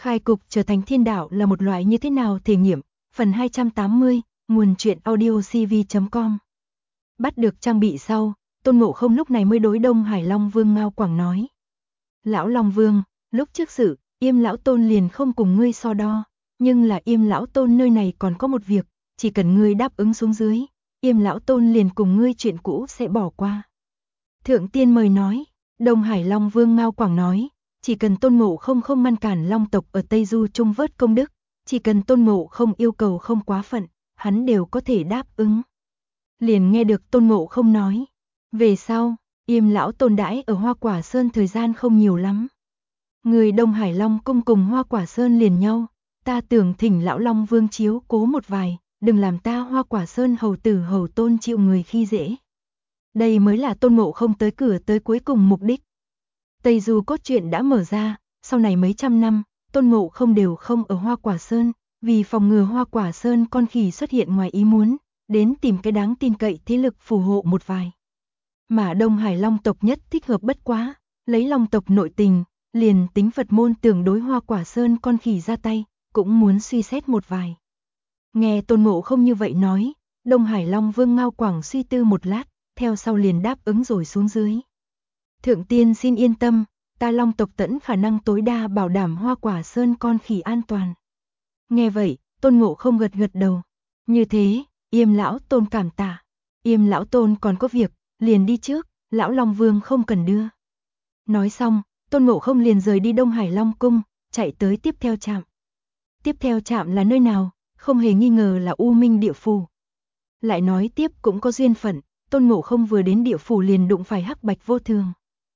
Khai cục trở thành thiên đạo là một loại như thế nào thể nghiệm, phần 280, nguồn truyện audio cv.com. Bắt được trang bị sau, Tôn Ngộ Không lúc này mới đối Đông Hải Long Vương Ngao Quảng nói. Lão Long Vương, lúc trước sự, Yêm Lão Tôn liền không cùng ngươi so đo, nhưng là Yêm Lão Tôn nơi này còn có một việc, chỉ cần ngươi đáp ứng xuống dưới, Yêm Lão Tôn liền cùng ngươi chuyện cũ sẽ bỏ qua. Thượng tiên mời nói, Đông Hải Long Vương Ngao Quảng nói, chỉ cần Tôn Ngộ Không không ngăn cản Long tộc ở Tây Du Trung vớt công đức, chỉ cần Tôn Ngộ Không yêu cầu không quá phận, hắn đều có thể đáp ứng. Liền nghe được Tôn Ngộ Không nói, về sau, Yêm Lão Tôn đãi ở Hoa Quả Sơn thời gian không nhiều lắm. Người Đông Hải Long cung cùng Hoa Quả Sơn liền nhau, ta tưởng thỉnh Lão Long Vương chiếu cố một vài, đừng làm ta Hoa Quả Sơn hầu tử hầu tôn chịu người khi dễ. Đây mới là Tôn Ngộ Không tới cửa tới cuối cùng mục đích. Tây Du cốt truyện đã mở ra, sau này mấy trăm năm, Tôn Ngộ Không đều không ở Hoa Quả Sơn, vì phòng ngừa Hoa Quả Sơn con khỉ xuất hiện ngoài ý muốn, đến tìm cái đáng tin cậy thế lực phù hộ một vài. Mà Đông Hải Long tộc nhất thích hợp bất quá, lấy Long tộc nội tình, liền tính Phật môn tưởng đối Hoa Quả Sơn con khỉ ra tay, cũng muốn suy xét một vài. Nghe Tôn Ngộ Không như vậy nói, Đông Hải Long Vương Ngao Quảng suy tư một lát, theo sau liền đáp ứng rồi xuống dưới. Thượng tiên xin yên tâm, ta Long tộc tận khả năng tối đa bảo đảm Hoa Quả Sơn con khỉ an toàn. Nghe vậy, Tôn Ngộ Không gật gật đầu. Như thế, Yêm Lão Tôn cảm tạ. Yêm Lão Tôn còn có việc, liền đi trước, Lão Long Vương không cần đưa. Nói xong, Tôn Ngộ Không liền rời đi Đông Hải Long Cung, chạy tới tiếp theo trạm. Tiếp theo trạm là nơi nào, không hề nghi ngờ là U Minh Địa Phủ. Lại nói tiếp cũng có duyên phận, Tôn Ngộ Không vừa đến địa phủ liền đụng phải Hắc Bạch Vô Thường.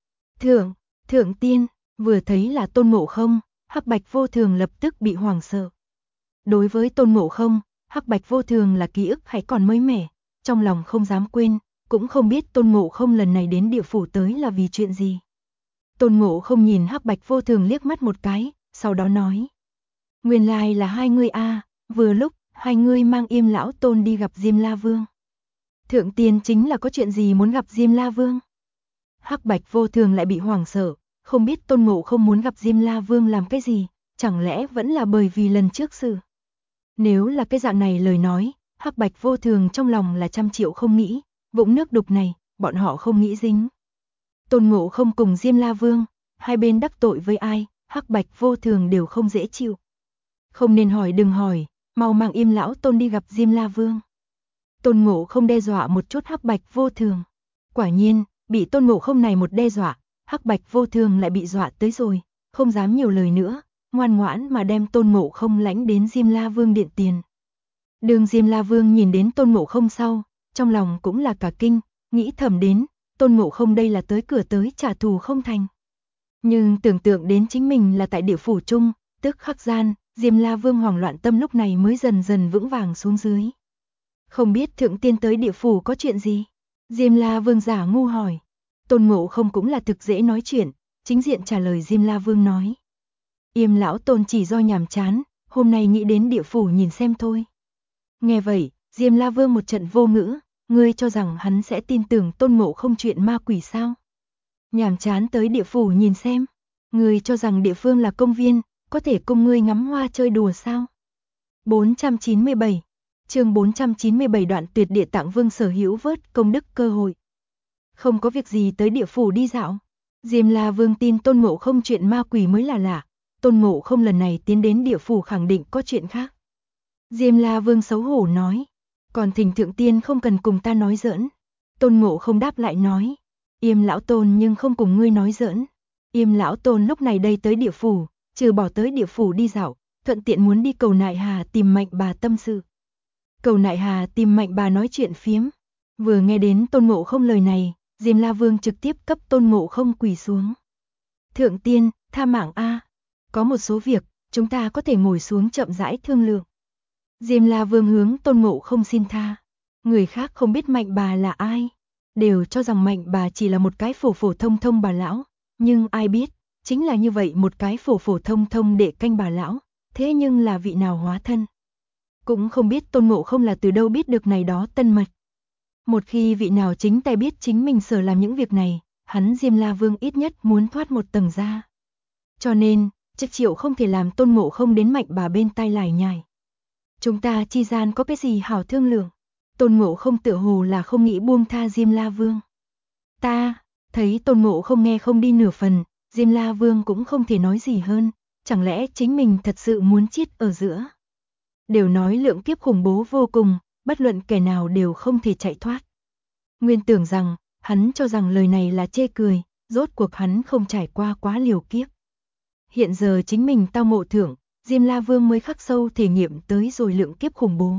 Thượng tiên, vừa thấy là Tôn Ngộ Không, Hắc Bạch Vô Thường lập tức bị hoảng sợ. Đối với Tôn Ngộ Không, Hắc Bạch Vô Thường là ký ức hay còn mới mẻ, trong lòng không dám quên, cũng không biết Tôn Ngộ Không lần này đến địa phủ tới là vì chuyện gì. Tôn Ngộ Không nhìn Hắc Bạch Vô Thường liếc mắt một cái, sau đó nói. Nguyên lai là hai ngươi a, vừa lúc, hai ngươi mang Yêm Lão Tôn đi gặp Diêm La Vương. Thượng tiên chính là có chuyện gì muốn gặp Diêm La Vương? Hắc Bạch Vô Thường lại bị hoảng sợ, không biết Tôn Ngộ Không muốn gặp Diêm La Vương làm cái gì, chẳng lẽ vẫn là bởi vì lần trước sự. Nếu là cái dạng này lời nói, Hắc Bạch Vô Thường trong lòng là trăm triệu không nghĩ, vũng nước đục này, bọn họ không nghĩ dính. Tôn Ngộ Không cùng Diêm La Vương, hai bên đắc tội với ai, Hắc Bạch Vô Thường đều không dễ chịu. Không nên hỏi đừng hỏi, mau mang Yêm Lão Tôn đi gặp Diêm La Vương. Tôn Ngộ Không đe dọa một chút Hắc Bạch Vô Thường. Quả nhiên, bị Tôn Ngộ Không này một đe dọa, Hắc Bạch Vô Thường lại bị dọa tới rồi, không dám nhiều lời nữa, ngoan ngoãn mà đem Tôn Ngộ Không lãnh đến Diêm La Vương điện tiền. Đường Diêm La Vương nhìn đến Tôn Ngộ Không sau, trong lòng cũng là cả kinh, nghĩ thầm đến, Tôn Ngộ Không đây là tới cửa tới trả thù không thành. Nhưng tưởng tượng đến chính mình là tại địa phủ chung, tức khắc gian, Diêm La Vương hoảng loạn tâm lúc này mới dần dần vững vàng xuống dưới. Không biết thượng tiên tới địa phủ có chuyện gì? Diêm La Vương giả ngu hỏi. Tôn Ngộ Không cũng là thực dễ nói chuyện, chính diện trả lời Diêm La Vương nói. Yêm Lão Tôn chỉ do nhàm chán, hôm nay nghĩ đến địa phủ nhìn xem thôi. Nghe vậy, Diêm La Vương một trận vô ngữ, ngươi cho rằng hắn sẽ tin tưởng Tôn Ngộ Không chuyện ma quỷ sao? Nhàm chán tới địa phủ nhìn xem, ngươi cho rằng địa phương là công viên, có thể cùng ngươi ngắm hoa chơi đùa sao? 497 chương 497 đoạn tuyệt địa tạng vương sở hữu vớt công đức cơ hội. Không có việc gì tới địa phủ đi dạo. Diêm La Vương tin Tôn Ngộ Không chuyện ma quỷ mới là lạ. Tôn Ngộ Không lần này tiến đến địa phủ khẳng định có chuyện khác. Diêm La Vương xấu hổ nói. Còn thỉnh thượng tiên không cần cùng ta nói giỡn. Tôn Ngộ Không đáp lại nói. Yêm Lão Tôn nhưng không cùng ngươi nói giỡn. Yêm Lão Tôn lúc này đây tới địa phủ, trừ bỏ tới địa phủ đi dạo, thuận tiện muốn đi cầu Nại Hà tìm Mạnh Bà tâm sự. Cầu Nại Hà tìm Mạnh Bà nói chuyện phiếm. Vừa nghe đến Tôn Ngộ Không lời này, Diêm La Vương trực tiếp cấp Tôn Ngộ Không quỳ xuống. Thượng tiên, tha mạng a, có một số việc, chúng ta có thể ngồi xuống chậm rãi thương lượng. Diêm La Vương hướng Tôn Ngộ Không xin tha. Người khác không biết Mạnh Bà là ai, đều cho rằng Mạnh Bà chỉ là một cái phổ phổ thông thông bà lão, nhưng ai biết, chính là như vậy một cái phổ phổ thông thông đệ canh bà lão, thế nhưng là vị nào hóa thân. Cũng không biết Tôn Ngộ Không là từ đâu biết được này đó tân mật. Một khi vị nào chính tay biết chính mình sở làm những việc này, hắn Diêm La Vương ít nhất muốn thoát một tầng ra. Cho nên, Chắc Triệu không thể làm Tôn Ngộ Không đến Mạnh Bà bên tai lải nhải. Chúng ta chi gian có cái gì hảo thương lượng? Tôn Ngộ Không tựa hồ là không nghĩ buông tha Diêm La Vương. Ta, thấy Tôn Ngộ Không nghe không đi nửa phần, Diêm La Vương cũng không thể nói gì hơn, chẳng lẽ chính mình thật sự muốn chết ở giữa? Đều nói lượng kiếp khủng bố vô cùng, bất luận kẻ nào đều không thể chạy thoát. Nguyên tưởng rằng, hắn cho rằng lời này là chê cười, rốt cuộc hắn không trải qua quá liều kiếp. Hiện giờ chính mình tao ngộ thưởng, Diêm La Vương mới khắc sâu thể nghiệm tới rồi lượng kiếp khủng bố.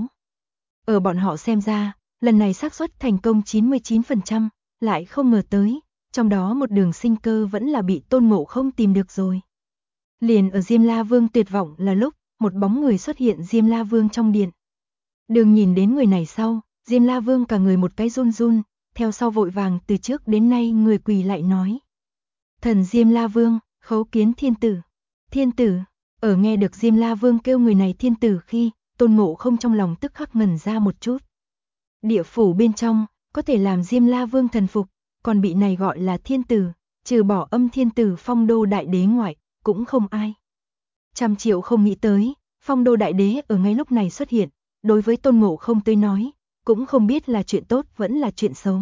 Ở bọn họ xem ra, lần này xác suất thành công 99%, lại không ngờ tới, trong đó một đường sinh cơ vẫn là bị Tôn Ngộ Không tìm được rồi. Liền ở Diêm La Vương tuyệt vọng là lúc, một bóng người xuất hiện Diêm La Vương trong điện. Đường nhìn đến người này sau, Diêm La Vương cả người một cái run run, theo sau vội vàng từ trước đến nay người quỳ lại nói. Thần Diêm La Vương, khấu kiến thiên tử. Thiên tử, ở nghe được Diêm La Vương kêu người này thiên tử khi, Tôn Ngộ Không trong lòng tức khắc ngẩn ra một chút. Địa phủ bên trong, có thể làm Diêm La Vương thần phục, còn bị này gọi là thiên tử, trừ bỏ Âm Thiên Tử Phong Đô Đại Đế ngoại, cũng không ai. Trăm Triệu không nghĩ tới, Phong Đô Đại Đế ở ngay lúc này xuất hiện, đối với Tôn Ngộ Không tới nói, cũng không biết là chuyện tốt vẫn là chuyện xấu.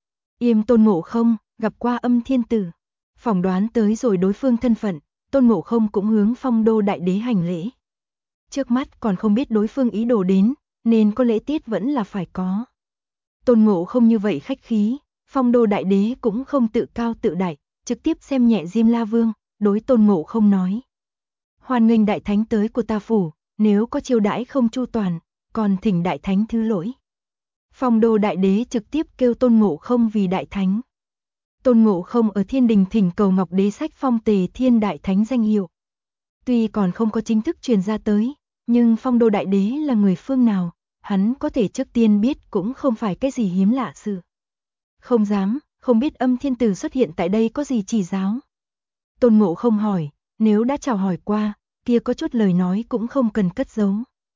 Yêm Tôn Ngộ Không, gặp qua Âm Thiên Tử, phỏng đoán tới rồi đối phương thân phận, Tôn Ngộ Không cũng hướng Phong Đô Đại Đế hành lễ. Trước mắt còn không biết đối phương ý đồ đến, nên có lễ tiết vẫn là phải có. Tôn Ngộ Không như vậy khách khí, Phong Đô Đại Đế cũng không tự cao tự đại, trực tiếp xem nhẹ Diêm La Vương, đối Tôn Ngộ Không nói. Hoan nghênh Đại Thánh tới của ta phủ, nếu có chiêu đãi không chu toàn, còn thỉnh Đại Thánh thứ lỗi. Phong Đô Đại Đế trực tiếp kêu Tôn Ngộ Không vì Đại Thánh. Tôn Ngộ Không ở Thiên Đình thỉnh cầu Ngọc Đế sách phong Tề Thiên Đại Thánh danh hiệu. Tuy còn không có chính thức truyền ra tới, nhưng Phong Đô Đại Đế là người phương nào, hắn có thể trước tiên biết cũng không phải cái gì hiếm lạ sự. Không dám, không biết Âm Thiên Tử xuất hiện tại đây có gì chỉ giáo. Tôn Ngộ Không hỏi, nếu đã chào hỏi qua, kia có chút lời nói cũng không cần cất giấu.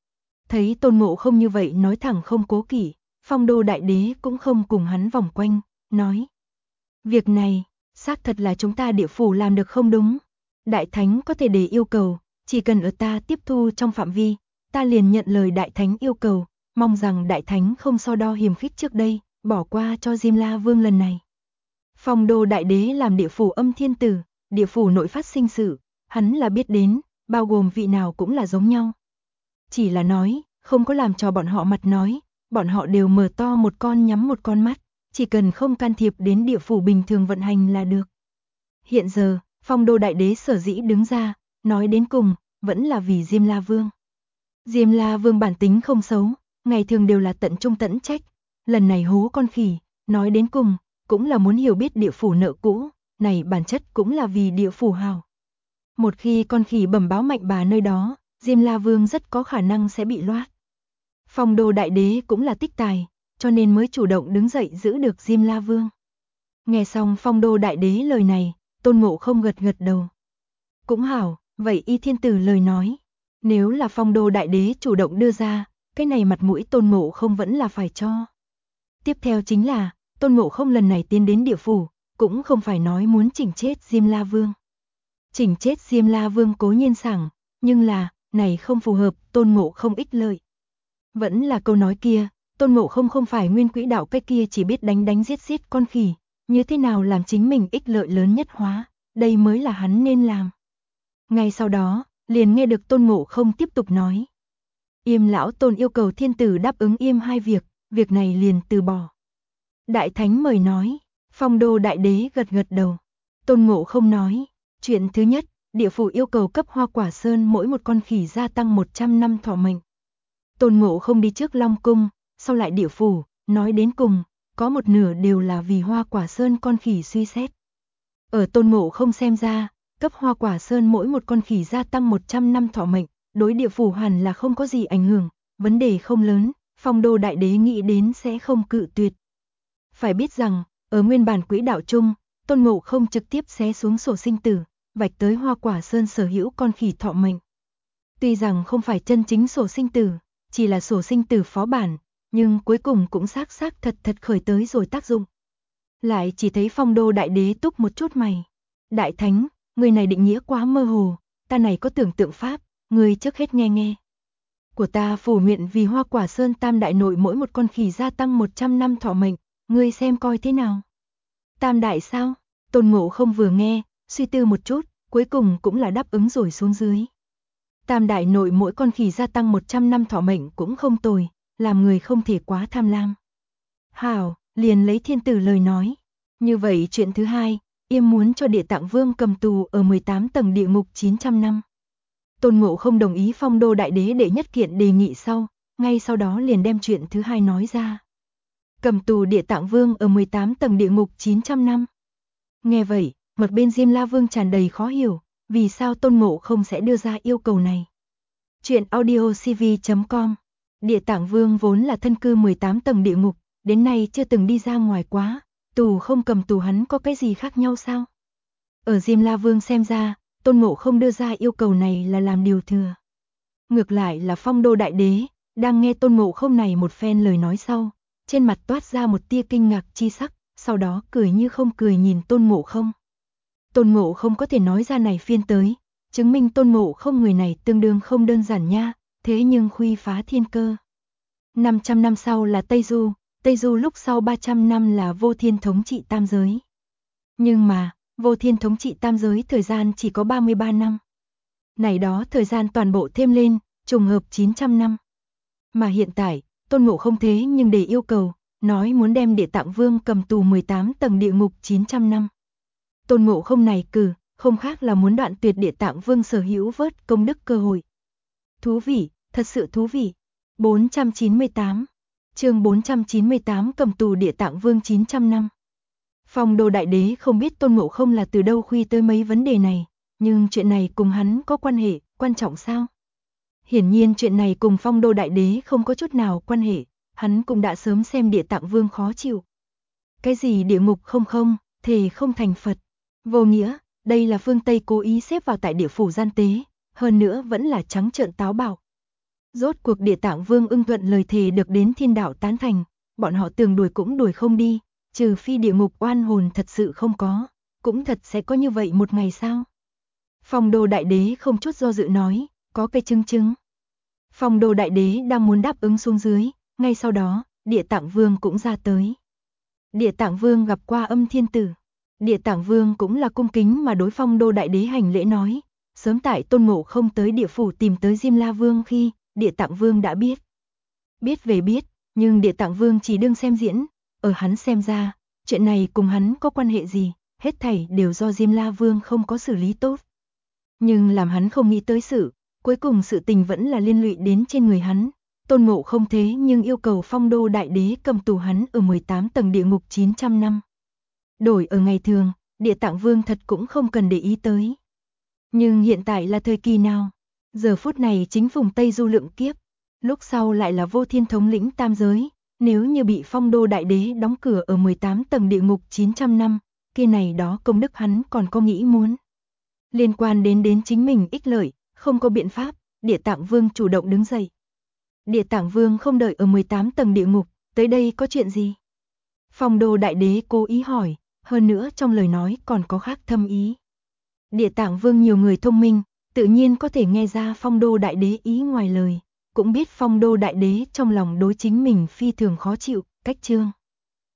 Thấy Tôn Ngộ Không như vậy nói thẳng không cố kỵ, Phong Đô Đại Đế cũng không cùng hắn vòng quanh, nói. Việc này, xác thật là chúng ta địa phủ làm được không đúng. Đại Thánh có thể để yêu cầu, chỉ cần ở ta tiếp thu trong phạm vi, ta liền nhận lời Đại Thánh yêu cầu, mong rằng Đại Thánh không so đo hiềm khích trước đây, bỏ qua cho Diêm La Vương lần này. Phong Đô Đại Đế làm địa phủ Âm Thiên Tử, địa phủ nội phát sinh sự, hắn là biết đến, bao gồm vị nào cũng là giống nhau. Chỉ là nói, không có làm cho bọn họ mặt nói, bọn họ đều mở to một con nhắm một con mắt, chỉ cần không can thiệp đến địa phủ bình thường vận hành là được. Hiện giờ, Phong Đô Đại Đế sở dĩ đứng ra, nói đến cùng, vẫn là vì Diêm La Vương. Diêm La Vương bản tính không xấu, ngày thường đều là tận trung tận trách, lần này hố con khỉ, nói đến cùng, cũng là muốn hiểu biết địa phủ nợ cũ, này bản chất cũng là vì địa phủ hào. Một khi con khỉ bẩm báo Mạnh Bà nơi đó, Diêm La Vương rất có khả năng sẽ bị loát. Phong Đô Đại Đế cũng là tích tài, cho nên mới chủ động đứng dậy giữ được Diêm La Vương. Nghe xong Phong Đô Đại Đế lời này, Tôn Ngộ Không gật gật đầu. Cũng hảo, vậy y thiên tử lời nói. Nếu là Phong Đô Đại Đế chủ động đưa ra, cái này mặt mũi Tôn Ngộ Không vẫn là phải cho. Tiếp theo chính là, Tôn Ngộ Không lần này tiến đến địa phủ, cũng không phải nói muốn chỉnh chết Diêm La Vương. Chỉnh chết Diêm La Vương cố nhiên sảng, nhưng là, này không phù hợp, Tôn Ngộ Không ích lợi. Vẫn là câu nói kia, Tôn Ngộ Không không phải nguyên quỹ đạo cái kia chỉ biết đánh giết giết con khỉ, như thế nào làm chính mình ích lợi lớn nhất hóa, đây mới là hắn nên làm. Ngay sau đó, liền nghe được Tôn Ngộ Không tiếp tục nói. Yêm lão Tôn yêu cầu thiên tử đáp ứng Yêm hai việc này liền từ bỏ. Đại Thánh mời nói, Phong Đô Đại Đế gật gật đầu. Tôn Ngộ Không nói, chuyện thứ nhất, địa phủ yêu cầu cấp Hoa Quả Sơn mỗi một con khỉ gia tăng 100 năm thọ mệnh. Tôn Ngộ Không đi trước Long Cung, sau lại địa phủ, nói đến cùng, có một nửa đều là vì Hoa Quả Sơn con khỉ suy xét. Ở Tôn Ngộ Không xem ra, cấp Hoa Quả Sơn mỗi một con khỉ gia tăng 100 năm thọ mệnh, đối địa phủ hẳn là không có gì ảnh hưởng, vấn đề không lớn, Phong Đô Đại Đế nghĩ đến sẽ không cự tuyệt. Phải biết rằng, ở nguyên bản quỹ đạo chung, Tôn Ngộ Không trực tiếp xé xuống sổ sinh tử, vạch tới Hoa Quả Sơn sở hữu con khỉ thọ mệnh. Tuy rằng không phải chân chính sổ sinh tử, chỉ là sổ sinh tử phó bản, nhưng cuối cùng cũng xác thật khởi tới rồi tác dụng. Lại chỉ thấy Phong Đô Đại Đế túc một chút mày. Đại Thánh, người này định nghĩa quá mơ hồ, ta này có tưởng tượng pháp, ngươi trước hết nghe nghe. Của ta phủ nguyện vì Hoa Quả Sơn Tam Đại nội mỗi một con khỉ gia tăng 100 năm thọ mệnh, ngươi xem coi thế nào. Tam Đại sao? Tôn Ngộ Không vừa nghe, suy tư một chút, cuối cùng cũng là đáp ứng rồi xuống dưới. Tam Đại nội mỗi con khỉ gia tăng 100 năm thọ mệnh cũng không tồi, làm người không thể quá tham lam. Hảo, liền lấy thiên tử lời nói. Như vậy chuyện thứ hai, Yêm muốn cho Địa Tạng Vương cầm tù ở 18 tầng địa ngục 900 năm. Tôn Ngộ Không đồng ý Phong Đô Đại Đế đệ nhất kiện đề nghị sau, ngay sau đó liền đem chuyện thứ hai nói ra. Cầm tù Địa Tạng Vương ở 18 tầng địa ngục 900 năm. Nghe vậy, một bên Diêm La Vương tràn đầy khó hiểu, vì sao Tôn Ngộ Không sẽ đưa ra yêu cầu này. Chuyện audiocv.com. Địa Tạng Vương vốn là thân cư 18 tầng địa ngục, đến nay chưa từng đi ra ngoài quá, tù không cầm tù hắn có cái gì khác nhau sao? Ở Diêm La Vương xem ra, Tôn Ngộ Không đưa ra yêu cầu này là làm điều thừa. Ngược lại là Phong Đô Đại Đế, đang nghe Tôn Ngộ Không này một phen lời nói sau, trên mặt toát ra một tia kinh ngạc chi sắc, sau đó cười như không cười nhìn Tôn Ngộ Không. Tôn Ngộ Không có thể nói ra này phiên tới, chứng minh Tôn Ngộ Không người này tương đương không đơn giản nha, thế nhưng khuy phá thiên cơ. 500 năm sau là Tây Du lúc sau 300 năm là Vô Thiên thống trị tam giới. Nhưng mà, Vô Thiên thống trị tam giới thời gian chỉ có 33 năm. Này đó thời gian toàn bộ thêm lên, trùng hợp 900 năm. Mà hiện tại, Tôn Ngộ Không thế nhưng để yêu cầu, nói muốn đem Địa Tạng Vương cầm tù 18 tầng địa ngục 900 năm. Tôn Ngộ Không này không khác là muốn đoạn tuyệt Địa Tạng Vương sở hữu vớt công đức cơ hội. Thú vị, thật sự thú vị. 498. Chương 498 cầm tù Địa Tạng Vương 900 năm. Phong Đô Đại Đế không biết Tôn Ngộ Không là từ đâu khuy tới mấy vấn đề này, nhưng chuyện này cùng hắn có quan hệ, quan trọng sao? Hiển nhiên chuyện này cùng Phong Đô Đại Đế không có chút nào quan hệ, hắn cũng đã sớm xem Địa Tạng Vương khó chịu. Cái gì địa ngục không, thề không thành Phật. Vô nghĩa, đây là phương Tây cố ý xếp vào tại địa phủ gian tế, hơn nữa vẫn là trắng trợn táo bạo. Rốt cuộc Địa Tạng Vương ưng thuận lời thề được đến thiên đạo tán thành, bọn họ tưởng đuổi cũng đuổi không đi, trừ phi địa ngục oan hồn thật sự không có, cũng thật sẽ có như vậy một ngày sao? Phong Đô Đại Đế không chút do dự nói, có cái chứng. Phong Đô Đại Đế đang muốn đáp ứng xuống dưới, ngay sau đó, Địa Tạng Vương cũng ra tới. Địa Tạng Vương gặp qua Âm Thiên Tử. Địa Tạng Vương cũng là cung kính mà đối Phong Đô Đại Đế hành lễ nói, sớm tại Tôn Ngộ Không tới địa phủ tìm tới Diêm La Vương khi, Địa Tạng Vương đã biết. Biết về biết, nhưng Địa Tạng Vương chỉ đương xem diễn, ở hắn xem ra, chuyện này cùng hắn có quan hệ gì, hết thảy đều do Diêm La Vương không có xử lý tốt. Nhưng làm hắn không nghĩ tới cuối cùng sự tình vẫn là liên lụy đến trên người hắn. Tôn Ngộ Không thế nhưng yêu cầu Phong Đô Đại Đế cầm tù hắn ở 18 tầng địa ngục 900 năm. Đổi ở ngày thường, Địa Tạng Vương thật cũng không cần để ý tới. Nhưng hiện tại là thời kỳ nào? Giờ phút này chính vùng Tây Du lượng kiếp, lúc sau lại là Vô Thiên thống lĩnh tam giới, nếu như bị Phong Đô Đại Đế đóng cửa ở 18 tầng địa ngục 900 năm, kia này đó công đức hắn còn có nghĩ muốn. Liên quan đến chính mình ích lợi, không có biện pháp, Địa Tạng Vương chủ động đứng dậy. Địa Tạng Vương không đợi ở 18 tầng địa ngục, tới đây có chuyện gì? Phong Đô Đại Đế cố ý hỏi, hơn nữa trong lời nói còn có khác thâm ý. Địa Tạng Vương nhiều người thông minh, tự nhiên có thể nghe ra Phong Đô Đại Đế ý ngoài lời, cũng biết Phong Đô Đại Đế trong lòng đối chính mình phi thường khó chịu, cách chương.